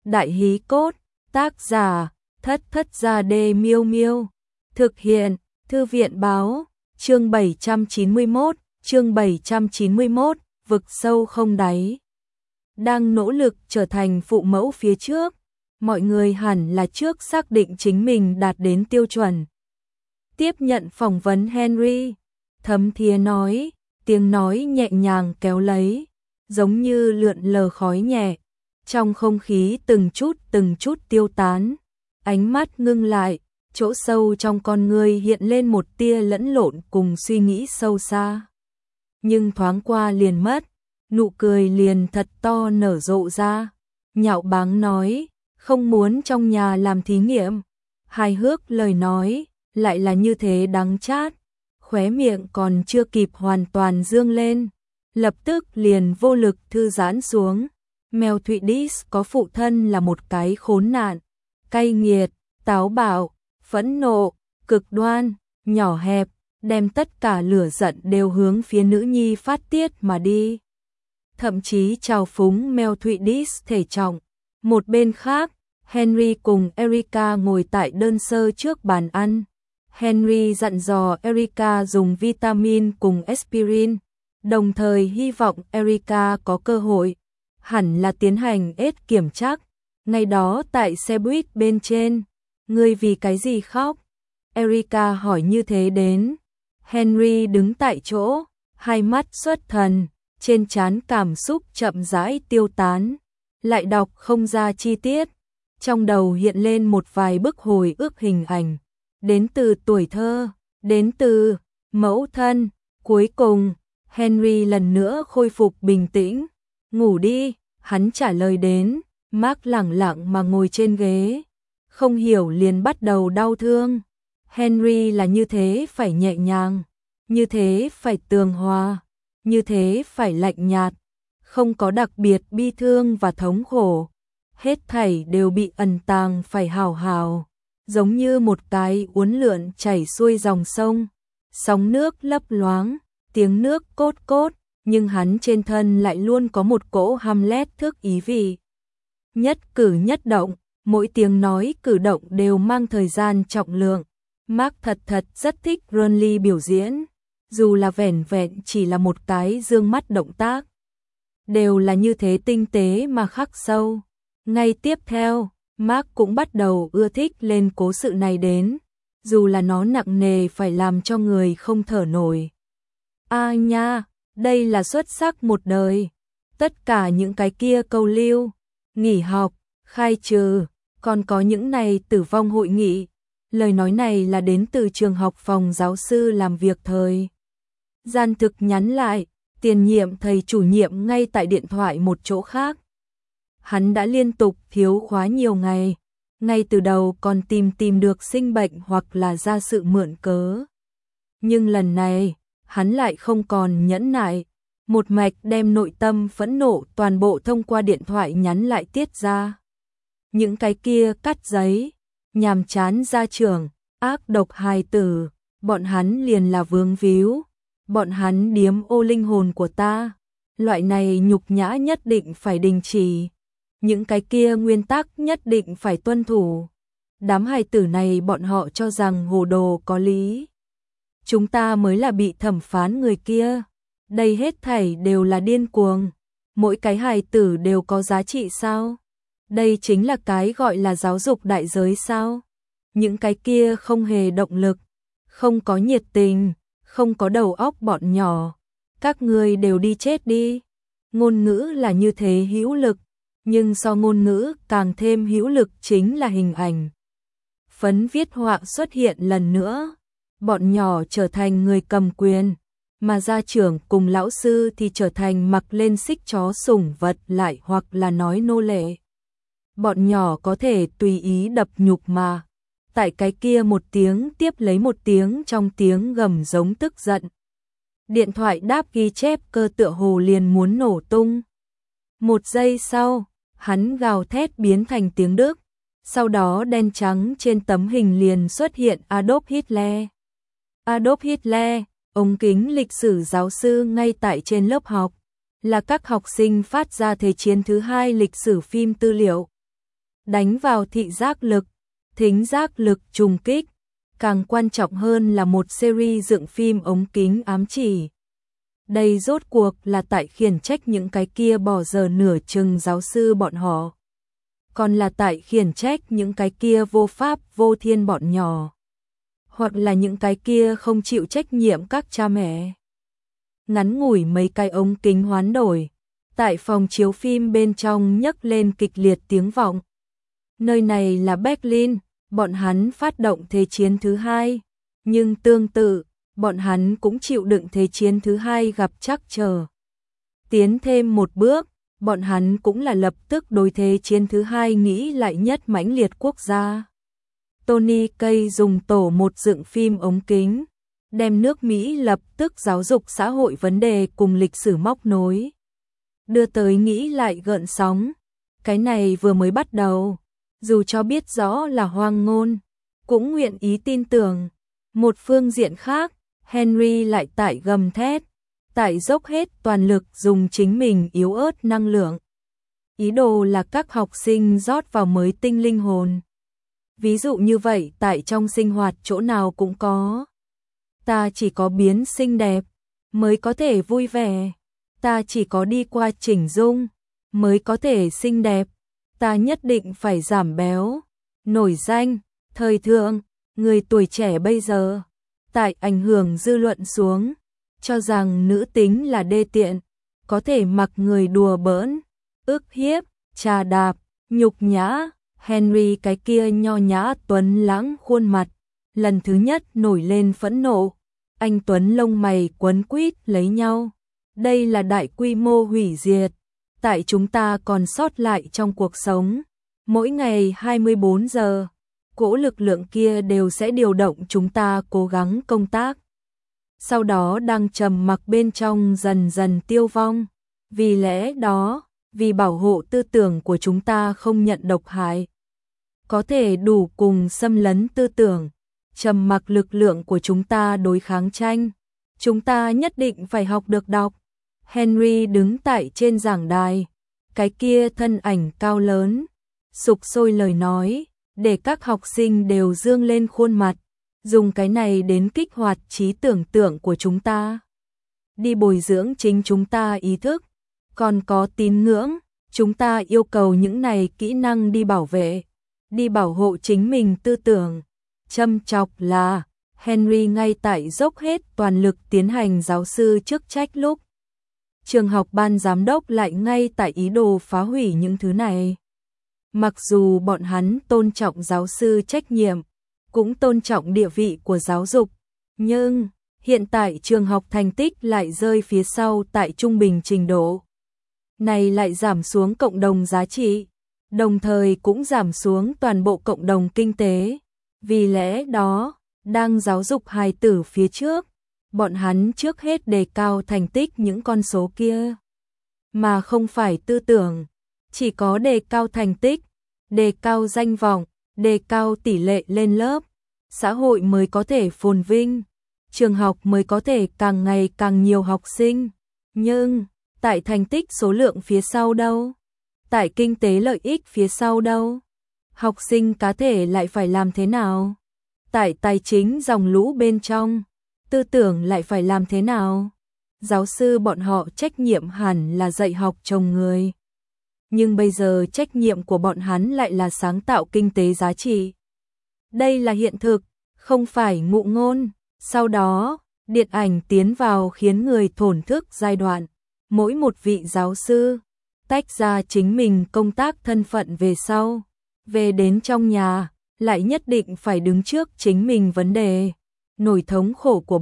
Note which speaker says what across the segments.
Speaker 1: Đại hí cốt, tác giả, Thất Thất Gia Đê Miêu Miêu. Thực hiện, Thư viện báo, chương 791, vực sâu không đáy. Đang nỗ lực trở thành phụ mẫu phía trước, mọi người hẳn là trước xác định chính mình đạt đến tiêu chuẩn. Tiếp nhận phỏng vấn Henry, Thấm Thía nói, tiếng nói nhẹ nhàng kéo lấy, giống như lượn lờ khói nhẹ, trong không khí từng chút tiêu tán, ánh mắt ngưng lại, chỗ sâu trong con người hiện lên một tia lẫn lộn cùng suy nghĩ sâu xa. Nhưng thoáng qua liền mất, nụ cười liền thật to nở rộ ra, nhạo báng nói, không muốn trong nhà làm thí nghiệm, hài hước lời nói, lại là như thế đắng chát, khóe miệng còn chưa kịp hoàn toàn dương lên, lập tức liền vô lực thư giãn xuống. Mèo Thụy có phụ thân là một cái khốn nạn, cay nghiệt, táo bạo, phẫn nộ, cực đoan, nhỏ hẹp, đem tất cả lửa giận đều hướng phía nữ nhi phát tiết mà đi. Thậm chí trào phúng mèo Thụy thể trọng. Một bên khác, Henry cùng Erica ngồi tại đơn sơ trước bàn ăn. Henry dặn dò Erica dùng vitamin cùng aspirin, đồng thời hy vọng Erica có cơ hội, hẳn là tiến hành ết kiểm tra. Ngày đó tại xe buýt bên trên, ngươi vì cái gì khóc? Erica hỏi như thế đến. Henry đứng tại chỗ, hai mắt xuất thần, trên trán cảm xúc chậm rãi tiêu tán, lại đọc không ra chi tiết. Trong đầu hiện lên một vài bức hồi ức hình ảnh, đến từ tuổi thơ, đến từ mẫu thân. Cuối cùng, Henry lần nữa khôi phục bình tĩnh. Ngủ đi, hắn trả lời đến. Mark lẳng lặng mà ngồi trên ghế, không hiểu liền bắt đầu đau thương. Henry là như thế phải nhẹ nhàng, như thế phải tường hòa, như thế phải lạnh nhạt, không có đặc biệt bi thương và thống khổ. Hết thảy đều bị ẩn tàng phải hào hào, giống như một cái uốn lượn chảy xuôi dòng sông, sóng nước lấp loáng, tiếng nước cốt cốt, nhưng hắn trên thân lại luôn có một cỗ Hamlet thức ý vị. Nhất cử nhất động, mỗi tiếng nói cử động đều mang thời gian trọng lượng. Mark thật rất thích Burnley biểu diễn, dù là vẻn vẹn chỉ là một cái dương mắt động tác, đều là như thế tinh tế mà khắc sâu. Ngay tiếp theo, Mark cũng bắt đầu ưa thích lên cố sự này đến, dù là nó nặng nề phải làm cho người không thở nổi. A nha, đây là xuất sắc một đời. Tất cả những cái kia câu lưu, nghỉ học, khai trừ, còn có những này tử vong hội nghị. Lời nói này là đến từ trường học phòng giáo sư làm việc thời gian thực nhắn lại, tiền nhiệm thầy chủ nhiệm ngay tại điện thoại một chỗ khác. Hắn đã liên tục thiếu khóa nhiều ngày, ngay từ đầu còn tìm được sinh bệnh hoặc là ra sự mượn cớ. Nhưng lần này, hắn lại không còn nhẫn nại, một mạch đem nội tâm phẫn nộ toàn bộ thông qua điện thoại nhắn lại tiết ra. Những cái kia cắt giấy, nhàm chán gia trưởng, ác độc hài tử, bọn hắn liền là vướng víu, bọn hắn điếm ô linh hồn của ta, loại này nhục nhã nhất định phải đình chỉ, những cái kia nguyên tắc nhất định phải tuân thủ. Đám hài tử này bọn họ cho rằng hồ đồ có lý, chúng ta mới là bị thẩm phán người kia, đây hết thảy đều là điên cuồng, mỗi cái hài tử đều có giá trị sao? Đây chính là cái gọi là giáo dục đại giới sao? Những cái kia không hề động lực, không có nhiệt tình, không có đầu óc bọn nhỏ, các ngươi đều đi chết đi. Ngôn ngữ là như thế hữu lực, nhưng so ngôn ngữ càng thêm hữu lực chính là hình ảnh. Phấn viết họa xuất hiện lần nữa, bọn nhỏ trở thành người cầm quyền, mà gia trưởng cùng lão sư thì trở thành mặc lên xích chó sủng vật lại hoặc là nói nô lệ. Bọn nhỏ có thể tùy ý đập nhục mà, tại cái kia một tiếng tiếp lấy một tiếng trong tiếng gầm giống tức giận. Điện thoại đáp ghi chép cơ tựa hồ liền muốn nổ tung. Một giây sau, hắn gào thét biến thành tiếng Đức, sau đó đen trắng trên tấm hình liền xuất hiện Adolf Hitler. Adolf Hitler, ống kính lịch sử giáo sư ngay tại trên lớp học, là các học sinh phát ra Thế chiến thứ hai lịch sử phim tư liệu. đánh vào thị giác lực, thính giác lực trùng kích. Càng quan trọng hơn là một series dựng phim ống kính ám chỉ. Đây rốt cuộc là tại khiển trách những cái kia bỏ giờ nửa chừng giáo sư bọn họ. Còn là tại khiển trách những cái kia vô pháp vô thiên bọn nhỏ. Hoặc là những cái kia không chịu trách nhiệm các cha mẹ. Ngắn ngủi mấy cái ống kính hoán đổi. Tại phòng chiếu phim bên trong nhấc lên kịch liệt tiếng vọng. Nơi này là Berlin, bọn hắn phát động Thế chiến thứ hai. Nhưng tương tự, bọn hắn cũng chịu đựng Thế chiến thứ hai gặp trắc trở. Tiến thêm một bước, bọn hắn cũng là lập tức đối Thế chiến thứ hai nghĩ lại nhất mãnh liệt quốc gia. Tony Kaye dùng tổ một dựng phim ống kính, đem nước Mỹ lập tức giáo dục xã hội vấn đề cùng lịch sử móc nối. Đưa tới nghĩ lại gợn sóng. Cái này vừa mới bắt đầu, dù cho biết rõ là hoang ngôn, cũng nguyện ý tin tưởng. Một phương diện khác, Henry lại tại gầm thét, tại dốc hết toàn lực dùng chính mình yếu ớt năng lượng. Ý đồ là các học sinh rót vào mới tinh linh hồn. Ví dụ như vậy tại trong sinh hoạt chỗ nào cũng có. Ta chỉ có biến xinh đẹp, mới có thể vui vẻ. Ta chỉ có đi qua chỉnh dung, mới có thể xinh đẹp. Ta nhất định phải giảm béo, nổi danh, thời thượng, người tuổi trẻ bây giờ. Tại ảnh hưởng dư luận xuống, cho rằng nữ tính là đê tiện, có thể mặc người đùa bỡn, ức hiếp, trà đạp, nhục nhã. Henry cái kia nho nhã tuấn lãng khuôn mặt, lần thứ nhất nổi lên phẫn nộ. Anh tuấn lông mày quấn quýt lấy nhau. Đây là đại quy mô hủy diệt. Tại chúng ta còn sót lại trong cuộc sống. Mỗi ngày 24 giờ, cỗ lực lượng kia đều sẽ điều động chúng ta cố gắng công tác. Sau đó đang trầm mặc bên trong dần dần tiêu vong. Vì lẽ đó, vì bảo hộ tư tưởng của chúng ta không nhận độc hại, có thể đủ cùng xâm lấn tư tưởng, trầm mặc lực lượng của chúng ta đối kháng tranh. Chúng ta nhất định phải học được đọc. Henry đứng tại trên giảng đài, cái kia thân ảnh cao lớn, sục sôi lời nói, để các học sinh đều dương lên khuôn mặt, dùng cái này đến kích hoạt trí tưởng tượng của chúng ta. Đi bồi dưỡng chính chúng ta ý thức, còn có tín ngưỡng, chúng ta yêu cầu những này kỹ năng đi bảo vệ, đi bảo hộ chính mình tư tưởng. Châm chọc là, Henry ngay tại dốc hết toàn lực tiến hành giáo sư chức trách lúc. Trường học ban giám đốc lại ngay tại ý đồ phá hủy những thứ này. Mặc dù bọn hắn tôn trọng giáo sư trách nhiệm, cũng tôn trọng địa vị của giáo dục, nhưng hiện tại trường học thành tích lại rơi phía sau tại trung bình trình độ. Này lại giảm xuống cộng đồng giá trị, đồng thời cũng giảm xuống toàn bộ cộng đồng kinh tế. Vì lẽ đó, đang giáo dục hài tử phía trước, bọn hắn trước hết đề cao thành tích những con số kia, mà không phải tư tưởng. Chỉ có đề cao thành tích, đề cao danh vọng, đề cao tỷ lệ lên lớp, xã hội mới có thể phồn vinh, trường học mới có thể càng ngày càng nhiều học sinh. Nhưng, tại thành tích số lượng phía sau đâu? Tại kinh tế lợi ích phía sau đâu? Học sinh cá thể lại phải làm thế nào? Tại tài chính dòng lũ bên trong, tư tưởng lại phải làm thế nào? Giáo sư bọn họ trách nhiệm hẳn là dạy học trồng người. Nhưng bây giờ trách nhiệm của bọn hắn lại là sáng tạo kinh tế giá trị. Đây là hiện thực, không phải ngụ ngôn. Sau đó, điện ảnh tiến vào khiến người thổn thức giai đoạn. Mỗi một vị giáo sư tách ra chính mình công tác thân phận về sau, về đến trong nhà, lại nhất định phải đứng trước chính mình vấn đề, nỗi thống khổ của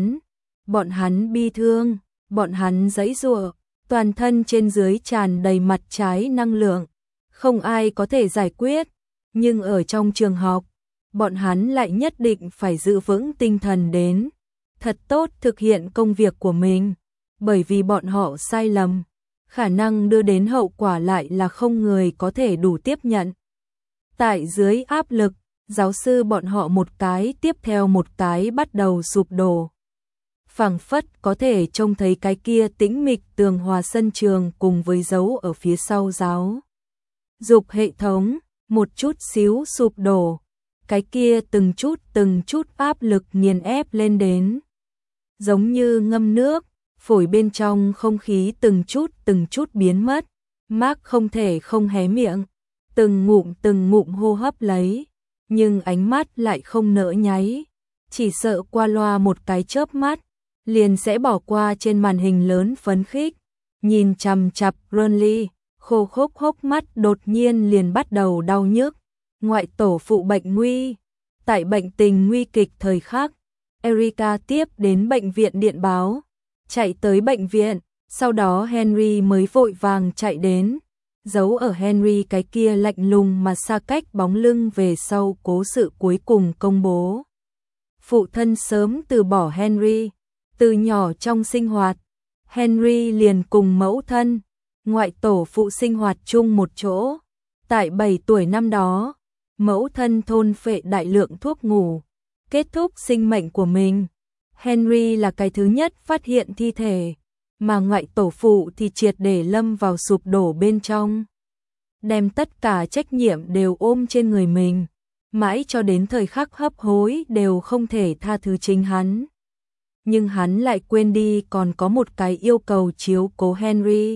Speaker 1: bọn hắn bi thương, bọn hắn giãy giụa, toàn thân trên dưới tràn đầy mặt trái năng lượng, không ai có thể giải quyết, nhưng ở trong trường học, bọn hắn lại nhất định phải giữ vững tinh thần đến thật tốt thực hiện công việc của mình, bởi vì bọn họ sai lầm, khả năng đưa đến hậu quả lại là không người có thể đủ tiếp nhận. Tại dưới áp lực, giáo sư bọn họ một cái tiếp theo một cái bắt đầu sụp đổ. Phảng phất có thể trông thấy cái kia tĩnh mịch tường hòa sân trường cùng với dấu ở phía sau giáo dục hệ thống, một chút xíu sụp đổ. Cái kia từng chút áp lực nghiền ép lên đến. Giống như ngâm nước, phổi bên trong không khí từng chút biến mất. Mark không thể không hé miệng, từng ngụm hô hấp lấy, nhưng ánh mắt lại không nỡ nháy, chỉ sợ qua loa một cái chớp mắt, liền sẽ bỏ qua trên màn hình lớn phấn khích, nhìn chằm chằm Burnley, khô khốc hốc mắt đột nhiên liền bắt đầu đau nhức, ngoại tổ phụ bệnh nguy. Tại bệnh tình nguy kịch thời khắc, Erica tiếp đến bệnh viện điện báo, chạy tới bệnh viện, sau đó Henry mới vội vàng chạy đến, giấu ở Henry cái kia lạnh lùng mà xa cách bóng lưng về sau cố sự cuối cùng công bố. Phụ thân sớm từ bỏ Henry, từ nhỏ trong sinh hoạt, Henry liền cùng mẫu thân, ngoại tổ phụ sinh hoạt chung một chỗ. Tại 7 tuổi năm đó, mẫu thân thôn phệ đại lượng thuốc ngủ, kết thúc sinh mệnh của mình. Henry là cái thứ nhất phát hiện thi thể, mà ngoại tổ phụ thì triệt để lâm vào sụp đổ bên trong. Đem tất cả trách nhiệm đều ôm trên người mình, mãi cho đến thời khắc hấp hối đều không thể tha thứ chính hắn. Nhưng hắn lại quên đi còn có một cái yêu cầu chiếu cố Henry.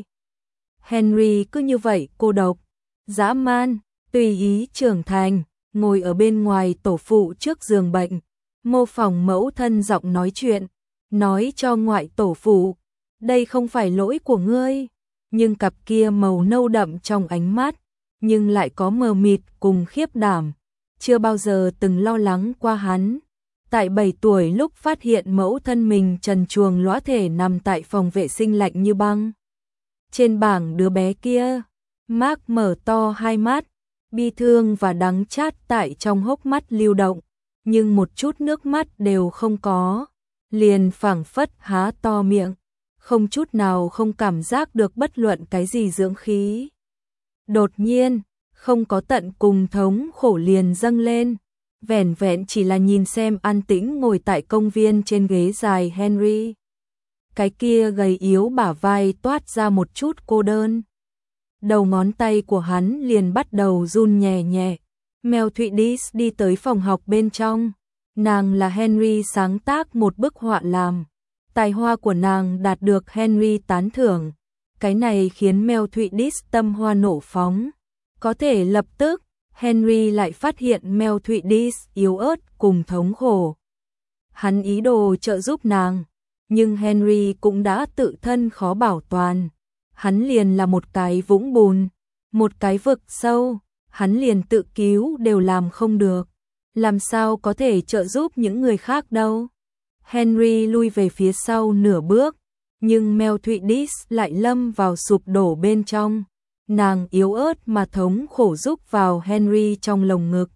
Speaker 1: Henry cứ như vậy cô độc, dã man, tùy ý trưởng thành, ngồi ở bên ngoài tổ phụ trước giường bệnh, mô phỏng mẫu thân giọng nói chuyện, nói cho ngoại tổ phụ, đây không phải lỗi của ngươi, nhưng cặp kia màu nâu đậm trong ánh mắt, nhưng lại có mờ mịt cùng khiếp đảm, chưa bao giờ từng lo lắng qua hắn. Tại 7 tuổi lúc phát hiện mẫu thân mình trần truồng lõa thể nằm tại phòng vệ sinh lạnh như băng. Trên bảng đứa bé kia, Mark mở to hai mắt, bi thương và đắng chát tại trong hốc mắt lưu động, nhưng một chút nước mắt đều không có, liền phảng phất há to miệng, không chút nào không cảm giác được bất luận cái gì dưỡng khí. Đột nhiên, không có tận cùng thống khổ liền dâng lên, vẻn vẹn chỉ là nhìn xem an tĩnh ngồi tại công viên trên ghế dài Henry. Cái kia gầy yếu bả vai toát ra một chút cô đơn. Đầu ngón tay của hắn liền bắt đầu run nhẹ nhẹ. Mel Thụy đi tới phòng học bên trong. Nàng là Henry sáng tác một bức họa làm. Tài hoa của nàng đạt được Henry tán thưởng. Cái này khiến Mel Thụy tâm hoa nổ phóng. Có thể lập tức, Henry lại phát hiện Mel Thụy yếu ớt cùng thống khổ. Hắn ý đồ trợ giúp nàng, nhưng Henry cũng đã tự thân khó bảo toàn. Hắn liền là một cái vũng bùn, một cái vực sâu, hắn liền tự cứu đều làm không được. Làm sao có thể trợ giúp những người khác đâu. Henry lui về phía sau nửa bước, nhưng Mel Thụy lại lâm vào sụp đổ bên trong. Nàng yếu ớt mà thống khổ rúc vào Henry trong lồng ngực.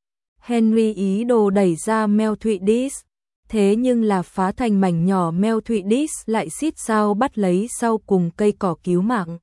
Speaker 1: Henry ý đồ đẩy ra Mel Thụy thế nhưng là phá thành mảnh nhỏ. Mel Thụy lại xít sao bắt lấy sau cùng cây cỏ cứu mạng.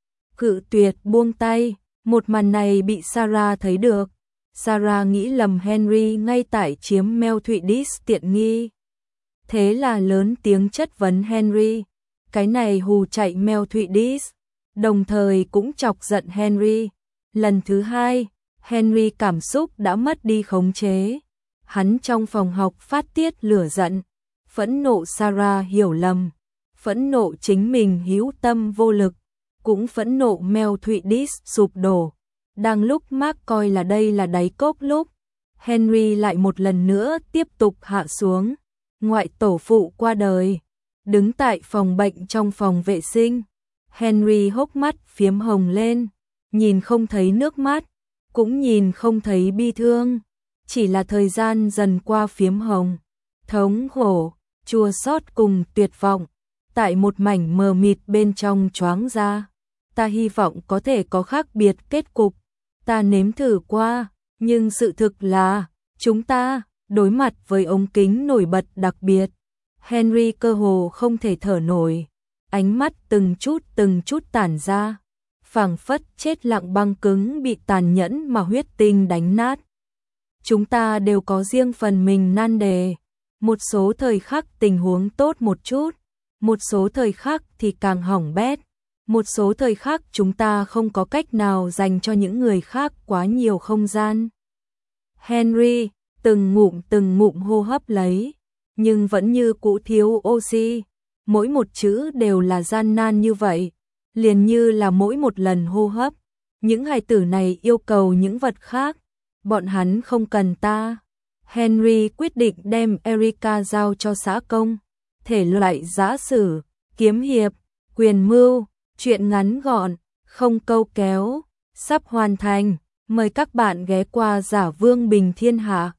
Speaker 1: Cự tuyệt buông tay, một màn này bị Sarah thấy được. Sarah nghĩ lầm Henry ngay tại chiếm Mel Thụy tiện nghi. Thế là lớn tiếng chất vấn Henry. Cái này hù chạy Mel Thụy đồng thời cũng chọc giận Henry. Lần thứ hai, Henry cảm xúc đã mất đi khống chế. Hắn trong phòng học phát tiết lửa giận, phẫn nộ Sarah hiểu lầm, phẫn nộ chính mình hữu tâm vô lực, cũng phẫn nộ Mel Thụy sụp đổ. Đang lúc Mark coi là đây là đáy cốc lúc, Henry lại một lần nữa tiếp tục hạ xuống. Ngoại tổ phụ qua đời, đứng tại phòng bệnh trong phòng vệ sinh. Henry hốc mắt phiếm hồng lên, nhìn không thấy nước mắt, cũng nhìn không thấy bi thương, chỉ là thời gian dần qua phiếm hồng, thống khổ, chua xót cùng tuyệt vọng, tại một mảnh mờ mịt bên trong choáng ra. Ta hy vọng có thể có khác biệt kết cục, ta nếm thử qua, nhưng sự thực là, chúng ta, đối mặt với ống kính nổi bật đặc biệt. Henry cơ hồ không thể thở nổi, ánh mắt từng chút tản ra, phảng phất chết lặng băng cứng bị tàn nhẫn mà huyết tinh đánh nát. Chúng ta đều có riêng phần mình nan đề, một số thời khắc tình huống tốt một chút, một số thời khắc thì càng hỏng bét, Một số thời khắc chúng ta không có cách nào dành cho những người khác quá nhiều không gian. Henry từng ngụm hô hấp lấy, nhưng vẫn như cũ thiếu oxy. Mỗi một chữ đều là gian nan như vậy, liền như là mỗi một lần hô hấp. Những hài tử này yêu cầu những vật khác, bọn hắn không cần ta. Henry quyết định đem Erica giao cho xã công. Thể loại giã sử, kiếm hiệp, quyền mưu, truyện ngắn gọn, không câu kéo, sắp hoàn thành. Mời các bạn ghé qua Giả Vương Bình Thiên Hạ.